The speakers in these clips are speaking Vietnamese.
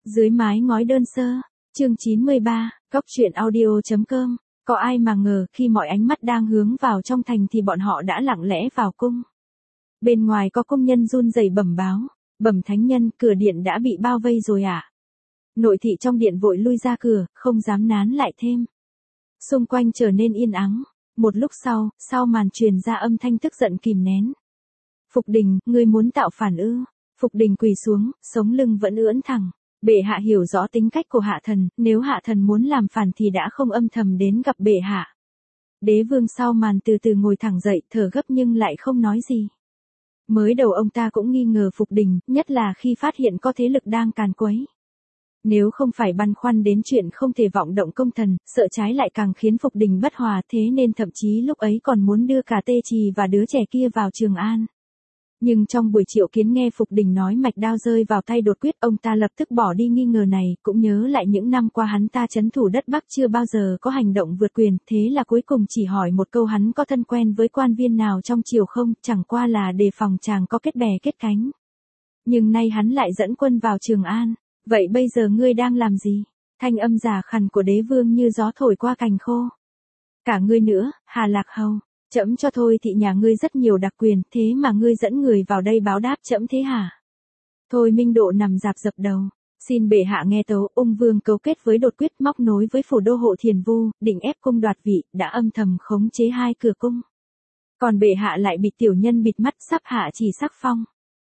Dưới mái ngói đơn sơ, chương 93, Góc truyện audio.com, có ai mà ngờ khi mọi ánh mắt đang hướng vào trong thành thì bọn họ đã lặng lẽ vào cung. Bên ngoài có công nhân run rẩy bẩm báo, bẩm thánh nhân, cửa điện đã bị bao vây rồi ạ. Nội thị trong điện vội lui ra cửa, không dám nán lại thêm. Xung quanh trở nên yên ắng, một lúc sau màn truyền ra âm thanh tức giận kìm nén. Phục Đình, ngươi muốn tạo phản ư? Phục Đình quỳ xuống, sống lưng vẫn ưỡn thẳng. Bệ hạ hiểu rõ tính cách của hạ thần, nếu hạ thần muốn làm phản thì đã không âm thầm đến gặp bệ hạ. Đế vương sau màn từ từ ngồi thẳng dậy, thở gấp nhưng lại không nói gì. Mới đầu ông ta cũng nghi ngờ Phục Đình, nhất là khi phát hiện có thế lực đang càn quấy. Nếu không phải băn khoăn đến chuyện không thể vọng động công thần, sợ trái lại càng khiến Phục Đình bất hòa, thế nên thậm chí lúc ấy còn muốn đưa cả Tê Trì và đứa trẻ kia vào Trường An. Nhưng trong buổi triệu kiến nghe Phục Đình nói mạch đao rơi vào tay Đột Quyết, ông ta lập tức bỏ đi nghi ngờ này, cũng nhớ lại những năm qua hắn ta trấn thủ đất Bắc chưa bao giờ có hành động vượt quyền, thế là cuối cùng chỉ hỏi một câu hắn có thân quen với quan viên nào trong triều không, chẳng qua là đề phòng chàng có kết bè kết cánh. Nhưng nay hắn lại dẫn quân vào Trường An, vậy bây giờ ngươi đang làm gì? Thanh âm giả khàn của đế vương như gió thổi qua cành khô. Cả ngươi nữa, Hà Lạc Hầu. Trẫm cho thôi thị nhà ngươi rất nhiều đặc quyền, thế mà ngươi dẫn người vào đây báo đáp trẫm thế hả? Thôi Minh Độ nằm rạp dập đầu, xin bệ hạ nghe tấu. Ung vương cấu kết với Đột Quyết, móc nối với phủ đô hộ Thiền Vu, định ép cung đoạt vị, đã âm thầm khống chế 2 cửa cung. Còn bệ hạ lại bị tiểu nhân bịt mắt, sắp hạ chỉ sắc phong.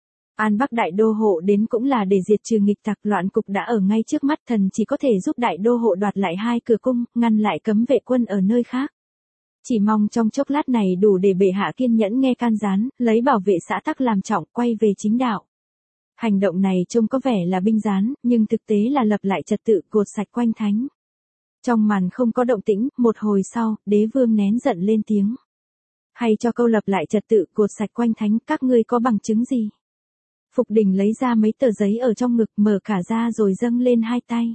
An Bắc đại đô hộ đến cũng là để diệt trừ nghịch tặc, loạn cục đã ở ngay trước mắt, thần chỉ có thể giúp đại đô hộ đoạt lại 2 cửa cung, ngăn lại cấm vệ quân ở nơi khác. Chỉ mong trong chốc lát này đủ để bệ hạ kiên nhẫn nghe can gián, lấy bảo vệ xã tắc làm trọng, quay về chính đạo. Hành động này trông có vẻ là binh gián, nhưng thực tế là lập lại trật tự, cột sạch quanh thánh. Trong màn không có động tĩnh, một hồi sau, đế vương nén giận lên tiếng. Hay cho câu lập lại trật tự, cột sạch quanh thánh, các ngươi có bằng chứng gì? Phục Đình lấy ra mấy tờ giấy ở trong ngực, mở cả ra rồi dâng lên 2 tay.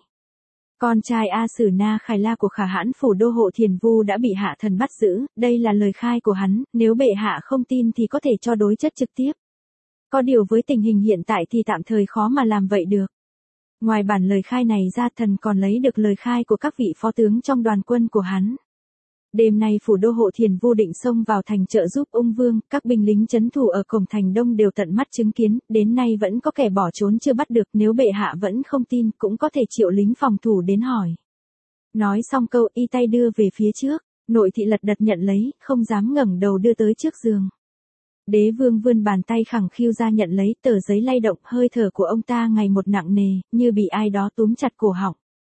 Con trai A Sử Na Khải La của Khả Hãn phủ đô hộ Thiền Vu đã bị hạ thần bắt giữ, đây là lời khai của hắn, nếu bệ hạ không tin thì có thể cho đối chất trực tiếp. Có điều với tình hình hiện tại thì tạm thời khó mà làm vậy được. Ngoài bản lời khai này ra, thần còn lấy được lời khai của các vị phó tướng trong đoàn quân của hắn. Đêm nay phủ đô hộ Thiền Vu định xông vào thành trợ giúp Ung vương, các binh lính trấn thủ ở cổng thành đông đều tận mắt chứng kiến, đến nay vẫn có kẻ bỏ trốn chưa bắt được, nếu bệ hạ vẫn không tin cũng có thể triệu lính phòng thủ đến hỏi. Nói xong câu, y tay đưa về phía trước, nội thị lật đật nhận lấy, không dám ngẩng đầu đưa tới trước giường. Đế vương vươn bàn tay khẳng khiu ra nhận lấy, tờ giấy lay động, hơi thở của ông ta ngày một nặng nề, như bị ai đó túm chặt cổ họng.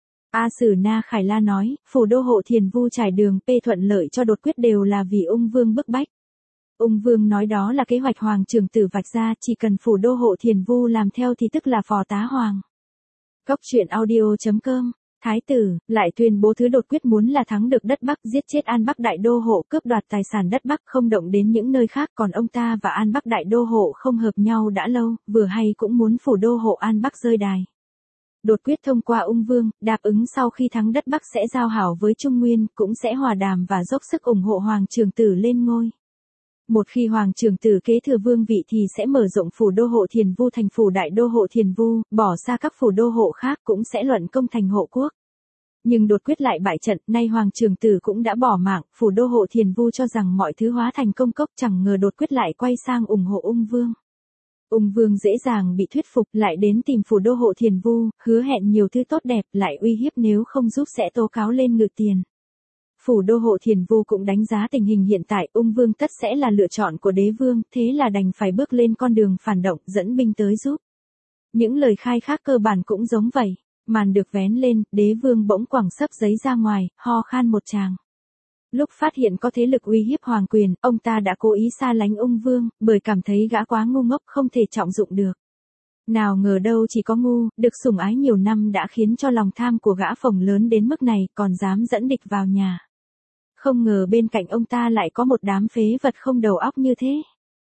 A Sử Na Khải La nói, phủ đô hộ Thiền Vu trải đường thuận lợi cho Đột Quyết đều là vì Ung vương bức bách. Ung vương nói đó là kế hoạch hoàng trưởng tử vạch ra, chỉ cần phủ đô hộ Thiền Vu làm theo thì tức là phò tá hoàng. Góc truyện audio.com, Thái tử, lại tuyên bố thứ Đột Quyết muốn là thắng được đất Bắc, giết chết An Bắc đại đô hộ, cướp đoạt tài sản đất Bắc, không động đến những nơi khác, còn ông ta và An Bắc đại đô hộ không hợp nhau đã lâu, vừa hay cũng muốn phủ đô hộ An Bắc rơi đài. Đột Quyết thông qua Ung vương, đáp ứng sau khi thắng đất Bắc sẽ giao hảo với Trung Nguyên, cũng sẽ hòa đàm và dốc sức ủng hộ hoàng trưởng tử lên ngôi. Một khi hoàng trưởng tử kế thừa vương vị thì sẽ mở rộng phủ đô hộ Thiền Vu thành phủ đại đô hộ Thiền Vu, bỏ xa các phủ đô hộ khác, cũng sẽ luận công thành hộ quốc. Nhưng Đột Quyết lại bại trận, nay hoàng trưởng tử cũng đã bỏ mạng, phủ đô hộ Thiền Vu cho rằng mọi thứ hóa thành công cốc, chẳng ngờ Đột Quyết lại quay sang ủng hộ Ung vương. Ung vương dễ dàng bị thuyết phục, lại đến tìm phủ đô hộ Thiền Vu, hứa hẹn nhiều thứ tốt đẹp, lại uy hiếp nếu không giúp sẽ tố cáo lên ngự tiền. Phủ đô hộ Thiền Vu cũng đánh giá tình hình hiện tại, Ung vương tất sẽ là lựa chọn của đế vương, thế là đành phải bước lên con đường phản động, dẫn binh tới giúp. Những lời khai khác cơ bản cũng giống vậy. Màn được vén lên, đế vương bỗng quẳng xấp giấy ra ngoài, ho khan một tràng. Lúc phát hiện có thế lực uy hiếp hoàng quyền, ông ta đã cố ý xa lánh Ung vương, bởi cảm thấy gã quá ngu ngốc, không thể trọng dụng được. Nào ngờ đâu chỉ có ngu, được sủng ái nhiều năm đã khiến cho lòng tham của gã phồng lớn đến mức này, còn dám dẫn địch vào nhà. Không ngờ bên cạnh ông ta lại có một đám phế vật không đầu óc như thế.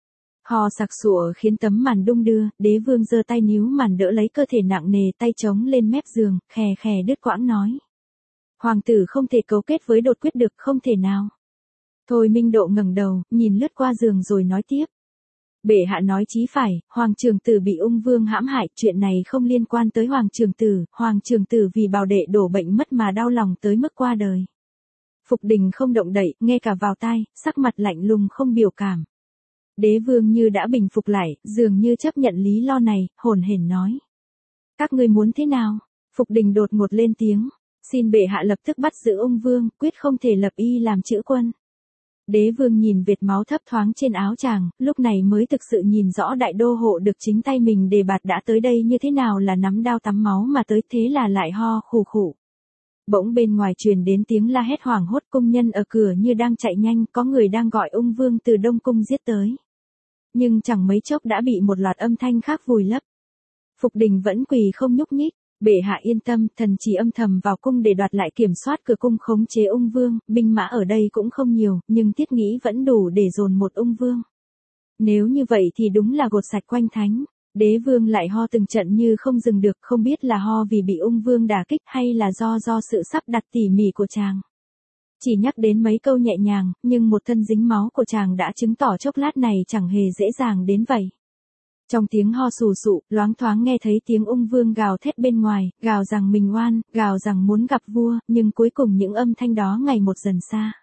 Ho sặc sụa khiến tấm màn đung đưa, đế vương giơ tay níu màn đỡ lấy cơ thể nặng nề, tay chống lên mép giường, khè khè đứt quãng nói. Hoàng tử không thể cấu kết với Đột Quyết được, không thể nào. Thôi Minh Độ ngẩng đầu, nhìn lướt qua giường rồi nói tiếp. Bệ hạ nói chí phải, Hoàng trưởng tử bị ung vương hãm hại, chuyện này không liên quan tới Hoàng trưởng tử vì bảo đệ đổ bệnh mất mà đau lòng tới mức qua đời. Phục Đình không động đậy, nghe cả vào tai, sắc mặt lạnh lùng không biểu cảm. Đế vương như đã bình phục lại, dường như chấp nhận lý lo này, hồn hển nói. Các ngươi muốn thế nào? Phục Đình đột ngột lên tiếng. Xin bệ hạ lập tức bắt giữ ung vương, quyết không thể lập y làm chữ quân. Đế vương nhìn vệt máu thấp thoáng trên áo chàng, lúc này mới thực sự nhìn rõ đại đô hộ được chính tay mình đề bạt đã tới đây như thế nào là nắm đao tắm máu mà tới, thế là lại ho khù khụ. Bỗng bên ngoài truyền đến tiếng la hét hoảng hốt, công nhân ở cửa như đang chạy nhanh, có người đang gọi ung vương từ Đông Cung giết tới. Nhưng chẳng mấy chốc đã bị một loạt âm thanh khác vùi lấp. Phục Đình vẫn quỳ không nhúc nhích. Bệ hạ yên tâm, thần chỉ âm thầm vào cung để đoạt lại kiểm soát cửa cung khống chế ung vương, binh mã ở đây cũng không nhiều, nhưng thiết nghĩ vẫn đủ để dồn một ung vương. Nếu như vậy thì đúng là gột sạch quanh thánh. Đế vương lại ho từng trận như không dừng được, không biết là ho vì bị ung vương đả kích hay là do sự sắp đặt tỉ mỉ của chàng. Chỉ nhắc đến mấy câu nhẹ nhàng, nhưng một thân dính máu của chàng đã chứng tỏ chốc lát này chẳng hề dễ dàng đến vậy. Trong tiếng ho sù sụ, loáng thoáng nghe thấy tiếng ung vương gào thét bên ngoài, gào rằng mình oan, gào rằng muốn gặp vua, nhưng cuối cùng những âm thanh đó ngày một dần xa.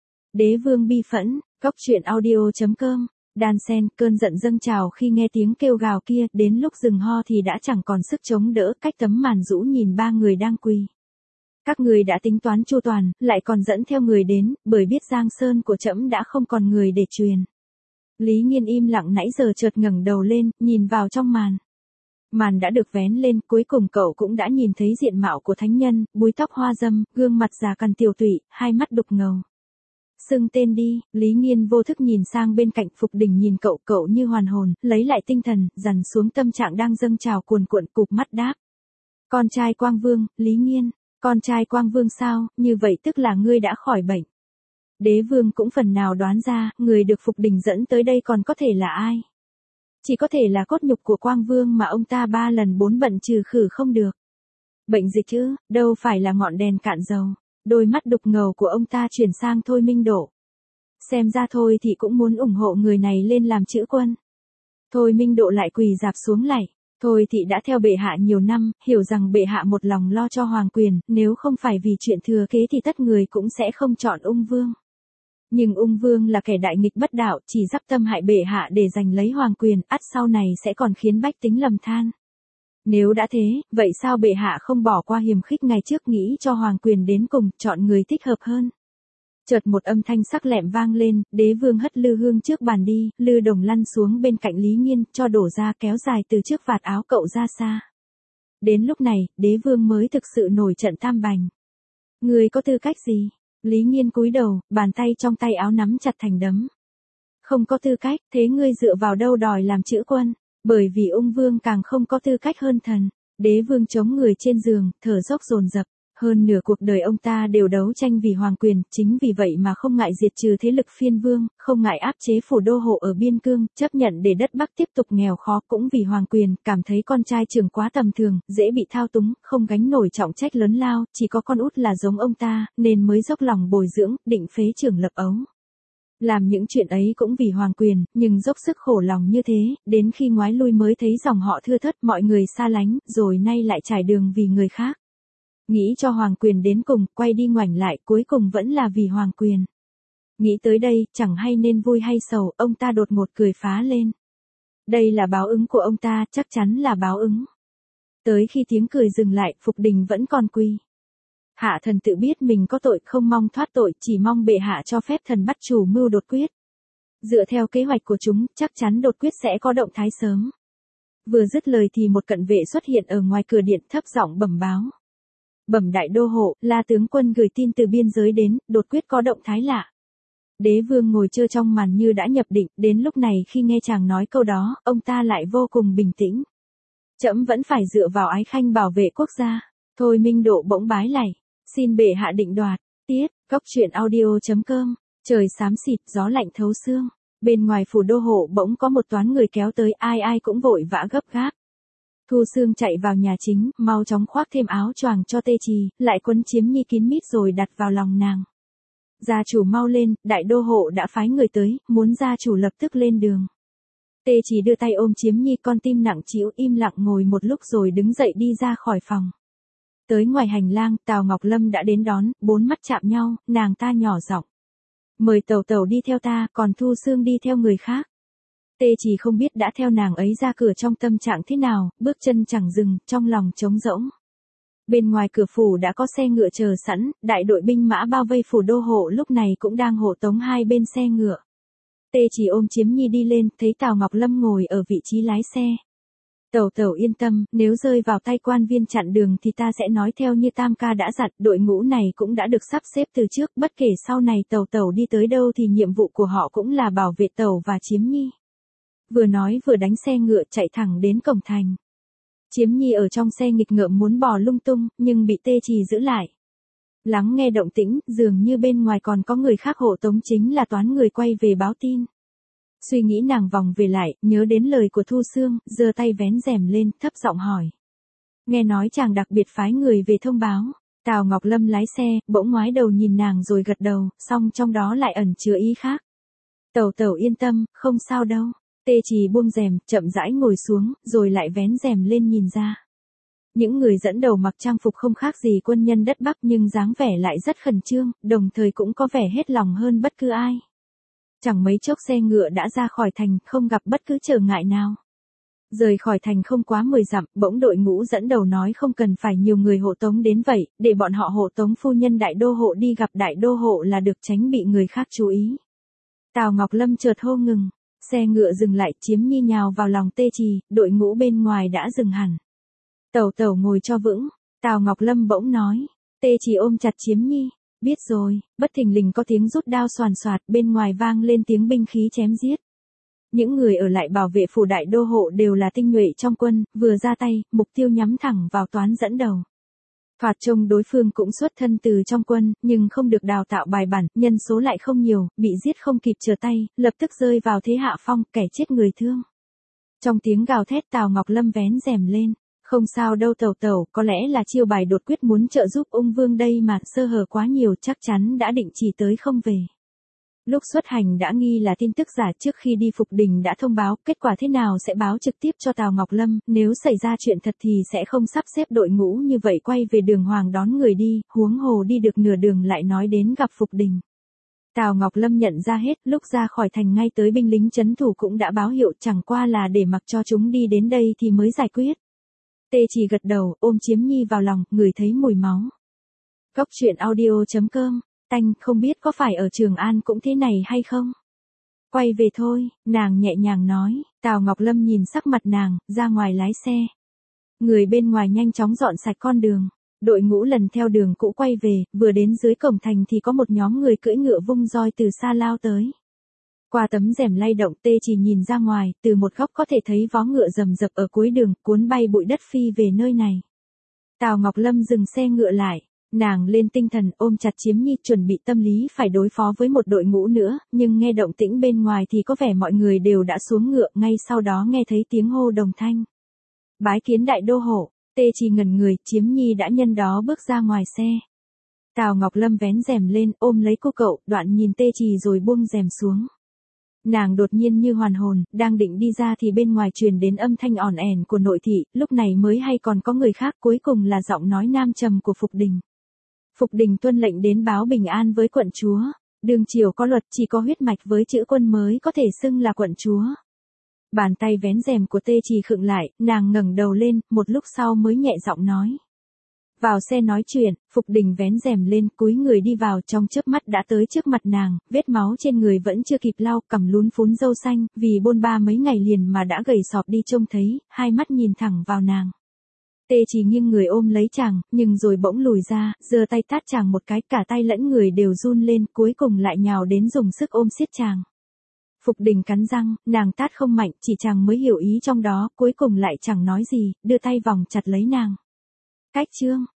Đế vương bi phẫn, góc truyện audio.com, đan sen, cơn giận dâng trào khi nghe tiếng kêu gào kia, đến lúc dừng ho thì đã chẳng còn sức chống đỡ, cách tấm màn rũ nhìn ba người đang quỳ. Các người đã tính toán chu toàn, lại còn dẫn theo người đến, bởi biết Giang Sơn của trẫm đã không còn người để truyền. Lý Nghiên im lặng nãy giờ chợt ngẩng đầu lên, nhìn vào trong màn. Màn đã được vén lên, cuối cùng cậu cũng đã nhìn thấy diện mạo của thánh nhân, búi tóc hoa dâm, gương mặt già cằn tiều tụy, hai mắt đục ngầu. Xưng tên đi, Lý Nghiên vô thức nhìn sang bên cạnh. Phục Đình nhìn cậu như hoàn hồn, lấy lại tinh thần, dằn xuống tâm trạng đang dâng trào cuồn cuộn, cụp mắt đáp. Con trai Quang Vương, Lý Nghiên, con trai Quang Vương sao, như vậy tức là ngươi đã khỏi bệnh. Đế vương cũng phần nào đoán ra, người được Phục Đình dẫn tới đây còn có thể là ai. Chỉ có thể là cốt nhục của Quang Vương mà ông ta 3 lần 4 bận trừ khử không được. Bệnh dịch chứ, đâu phải là ngọn đèn cạn dầu. Đôi mắt đục ngầu của ông ta chuyển sang Thôi Minh Độ. Xem ra thôi thì cũng muốn ủng hộ người này lên làm chữ quân. Thôi Minh Độ lại quỳ rạp xuống lạy. Thôi thì đã theo bệ hạ nhiều năm, hiểu rằng bệ hạ một lòng lo cho hoàng quyền, nếu không phải vì chuyện thừa kế thì tất người cũng sẽ không chọn ung vương. Nhưng ung vương là kẻ đại nghịch bất đạo, chỉ dắp tâm hại bệ hạ để giành lấy hoàng quyền, ắt sau này sẽ còn khiến bách tính lầm than. Nếu đã thế, vậy sao bệ hạ không bỏ qua hiềm khích ngày trước, nghĩ cho hoàng quyền đến cùng, chọn người thích hợp hơn. Chợt một âm thanh sắc lẹm vang lên, đế vương hất lư hương trước bàn đi, lư đồng lăn xuống bên cạnh Lý Nghiên, cho đổ ra kéo dài từ trước vạt áo cậu ra xa. Đến lúc này, đế vương mới thực sự nổi trận tam bành. Người có tư cách gì? Lý Nghiên cúi đầu, bàn tay trong tay áo nắm chặt thành đấm. Không có tư cách, thế ngươi dựa vào đâu đòi làm chữ quân? Bởi vì ung vương càng không có tư cách hơn thần. Đế vương chống người trên giường, thở dốc dồn dập. Hơn nửa cuộc đời ông ta đều đấu tranh vì hoàng quyền, chính vì vậy mà không ngại diệt trừ thế lực phiên vương, không ngại áp chế phủ đô hộ ở biên cương, chấp nhận để đất Bắc tiếp tục nghèo khó, cũng vì hoàng quyền, cảm thấy con trai trưởng quá tầm thường, dễ bị thao túng, không gánh nổi trọng trách lớn lao, chỉ có con út là giống ông ta, nên mới dốc lòng bồi dưỡng, định phế trưởng lập ấu. Làm những chuyện ấy cũng vì hoàng quyền, nhưng dốc sức khổ lòng như thế, đến khi ngoái lui mới thấy dòng họ thưa thớt, mọi người xa lánh, rồi nay lại trải đường vì người khác. Nghĩ cho hoàng quyền đến cùng, quay đi ngoảnh lại, cuối cùng vẫn là vì hoàng quyền. Nghĩ tới đây, chẳng hay nên vui hay sầu, ông ta đột ngột cười phá lên. Đây là báo ứng của ông ta, chắc chắn là báo ứng. Tới khi tiếng cười dừng lại, Phục Đình vẫn còn quỳ. Hạ thần tự biết mình có tội, không mong thoát tội, chỉ mong bệ hạ cho phép thần bắt chủ mưu đột quyết. Dựa theo kế hoạch của chúng, chắc chắn đột quyết sẽ có động thái sớm. Vừa dứt lời thì một cận vệ xuất hiện ở ngoài cửa điện, thấp giọng bẩm báo. Bẩm đại đô hộ, La tướng quân gửi tin từ biên giới đến, đột quyết có động thái lạ. Đế vương ngồi trơ trong màn như đã nhập định, đến lúc này khi nghe chàng nói câu đó, ông ta lại vô cùng bình tĩnh. Trẫm vẫn phải dựa vào ái khanh bảo vệ quốc gia. Thôi Minh Độ bỗng bái lạy, xin bệ hạ định đoạt. Tiết, góc truyện audio.com, trời xám xịt, gió lạnh thấu xương. Bên ngoài phủ đô hộ bỗng có một toán người kéo tới, ai ai cũng vội vã gấp gáp. Thu Sương chạy vào nhà chính, mau chóng khoác thêm áo choàng cho Tê Trì, lại quấn chiếm nhi kín mít rồi đặt vào lòng nàng. Gia chủ mau lên, đại đô hộ đã phái người tới, muốn gia chủ lập tức lên đường. Tê Chỉ đưa tay ôm Chiếm Nhi, con tim nặng trĩu im lặng ngồi một lúc rồi đứng dậy đi ra khỏi phòng. Tới ngoài hành lang, Tào Ngọc Lâm đã đến đón, bốn mắt chạm nhau, nàng ta nhỏ giọng. Mời tẩu tẩu đi theo ta, còn Thu Xương đi theo người khác. Tê Chỉ không biết đã theo nàng ấy ra cửa trong tâm trạng thế nào, bước chân chẳng dừng, trong lòng trống rỗng. Bên ngoài cửa phủ đã có xe ngựa chờ sẵn, đại đội binh mã bao vây phủ đô hộ lúc này cũng đang hộ tống hai bên xe ngựa. Tê Chỉ ôm Chiếm Nhi đi lên, thấy Tào Ngọc Lâm ngồi ở vị trí lái xe. Tẩu tẩu yên tâm, nếu rơi vào tay quan viên chặn đường thì ta sẽ nói theo như Tam ca đã dặn, đội ngũ này cũng đã được sắp xếp từ trước, bất kể sau này tẩu tẩu đi tới đâu thì nhiệm vụ của họ cũng là bảo vệ tẩu và Chiếm Nhi. Vừa nói vừa đánh xe ngựa chạy thẳng đến cổng thành. Chiếm Nhi ở trong xe nghịch ngợm muốn bò lung tung, nhưng bị Tê Chỉ giữ lại. Lắng nghe động tĩnh, dường như bên ngoài còn có người khác hộ tống, chính là Toán người quay về báo tin. Suy nghĩ nàng vòng về lại, nhớ đến lời của Thu Xương, giơ tay vén rèm lên, thấp giọng hỏi. Nghe nói chàng đặc biệt phái người về thông báo. Tào Ngọc Lâm lái xe, bỗng ngoái đầu nhìn nàng rồi gật đầu, song trong đó lại ẩn chứa ý khác. Tẩu tẩu yên tâm, không sao đâu. Tê Chỉ buông rèm, chậm rãi ngồi xuống, rồi lại vén rèm lên nhìn ra. Những người dẫn đầu mặc trang phục không khác gì quân nhân đất Bắc nhưng dáng vẻ lại rất khẩn trương, đồng thời cũng có vẻ hết lòng hơn bất cứ ai. Chẳng mấy chốc xe ngựa đã ra khỏi thành, không gặp bất cứ trở ngại nào. Rời khỏi thành không quá 10 dặm, bỗng đội ngũ dẫn đầu nói không cần phải nhiều người hộ tống đến vậy, để bọn họ hộ tống phu nhân đại đô hộ đi gặp đại đô hộ là được, tránh bị người khác chú ý. Tào Ngọc Lâm chợt hô ngừng, xe ngựa dừng lại, Chiếm Nhi nhào vào lòng Tê Chỉ, đội ngũ bên ngoài đã dừng hẳn. Tẩu tẩu ngồi cho vững, Tào Ngọc Lâm bỗng nói. Tê Chỉ ôm chặt Chiếm Nhi. Biết rồi, bất thình lình có tiếng rút đao xoàn xoạt, bên ngoài vang lên tiếng binh khí chém giết. Những người ở lại bảo vệ phủ đại đô hộ đều là tinh nhuệ trong quân, vừa ra tay, mục tiêu nhắm thẳng vào Toán dẫn đầu. Thoạt trông đối phương cũng xuất thân từ trong quân, nhưng không được đào tạo bài bản, nhân số lại không nhiều, bị giết không kịp trở tay, lập tức rơi vào thế hạ phong, kẻ chết người thương. Trong tiếng gào thét, Tào Ngọc Lâm vén rèm lên. Không sao đâu tẩu tẩu, có lẽ là chiêu bài đột quyết muốn trợ giúp ung vương đây mà, sơ hở quá nhiều, chắc chắn đã định chỉ tới không về. Lúc xuất hành đã nghi là tin tức giả, trước khi đi Phục Đình đã thông báo, kết quả thế nào sẽ báo trực tiếp cho Tào Ngọc Lâm, nếu xảy ra chuyện thật thì sẽ không sắp xếp đội ngũ như vậy quay về đường hoàng đón người đi, huống hồ đi được nửa đường lại nói đến gặp Phục Đình. Tào Ngọc Lâm nhận ra hết, lúc ra khỏi thành ngay tới binh lính trấn thủ cũng đã báo hiệu, chẳng qua là để mặc cho chúng đi đến đây thì mới giải quyết. Tê Chỉ gật đầu, ôm Chiếm Nhi vào lòng, ngửi thấy mùi máu. Góc truyện audio.com, tanh, không biết có phải ở Trường An cũng thế này hay không? Quay về thôi, nàng nhẹ nhàng nói. Tào Ngọc Lâm nhìn sắc mặt nàng, ra ngoài lái xe. Người bên ngoài nhanh chóng dọn sạch con đường. Đội ngũ lần theo đường cũ quay về, vừa đến dưới cổng thành thì có một nhóm người cưỡi ngựa vung roi từ xa lao tới. Qua tấm rèm lay động, Tê Chỉ nhìn ra ngoài, từ một góc có thể thấy vó ngựa rầm rập ở cuối đường, cuốn bay bụi đất phi về nơi này. Tào Ngọc Lâm dừng xe ngựa lại, nàng lên tinh thần, ôm chặt Chiếm Nhi, chuẩn bị tâm lý phải đối phó với một đội ngũ nữa, nhưng nghe động tĩnh bên ngoài thì có vẻ mọi người đều đã xuống ngựa, ngay sau đó nghe thấy tiếng hô đồng thanh. Bái kiến đại đô hộ. Tê Chỉ ngẩn người, Chiếm Nhi đã nhân đó bước ra ngoài xe. Tào Ngọc Lâm vén rèm lên, ôm lấy cô cậu, đoạn nhìn Tê Chỉ rồi buông rèm xuống. Nàng đột nhiên như hoàn hồn, đang định đi ra thì bên ngoài truyền đến âm thanh ỏn ẻn của nội thị, lúc này mới hay còn có người khác, cuối cùng là giọng nói nam trầm của Phục Đình. Phục Đình tuân lệnh đến báo bình an với quận chúa. Đương triều có luật, chỉ có huyết mạch với chữ quân mới có thể xưng là quận chúa. Bàn tay vén rèm của Tê Chỉ khựng lại, nàng ngẩng đầu lên, một lúc sau mới nhẹ giọng nói. Vào xe nói chuyện, Phục Đình vén rèm lên, cúi người đi vào, trong chớp mắt đã tới trước mặt nàng, vết máu trên người vẫn chưa kịp lau, cằm lún phún râu xanh, vì bôn ba mấy ngày liền mà đã gầy sọp đi trông thấy, hai mắt nhìn thẳng vào nàng. Tê Chỉ nghiêng người ôm lấy chàng, nhưng rồi bỗng lùi ra, giơ tay tát chàng một cái, cả tay lẫn người đều run lên, cuối cùng lại nhào đến dùng sức ôm siết chàng. Phục Đình cắn răng, nàng tát không mạnh, chỉ chàng mới hiểu ý trong đó, cuối cùng lại chẳng nói gì, đưa tay vòng chặt lấy nàng. Cách chương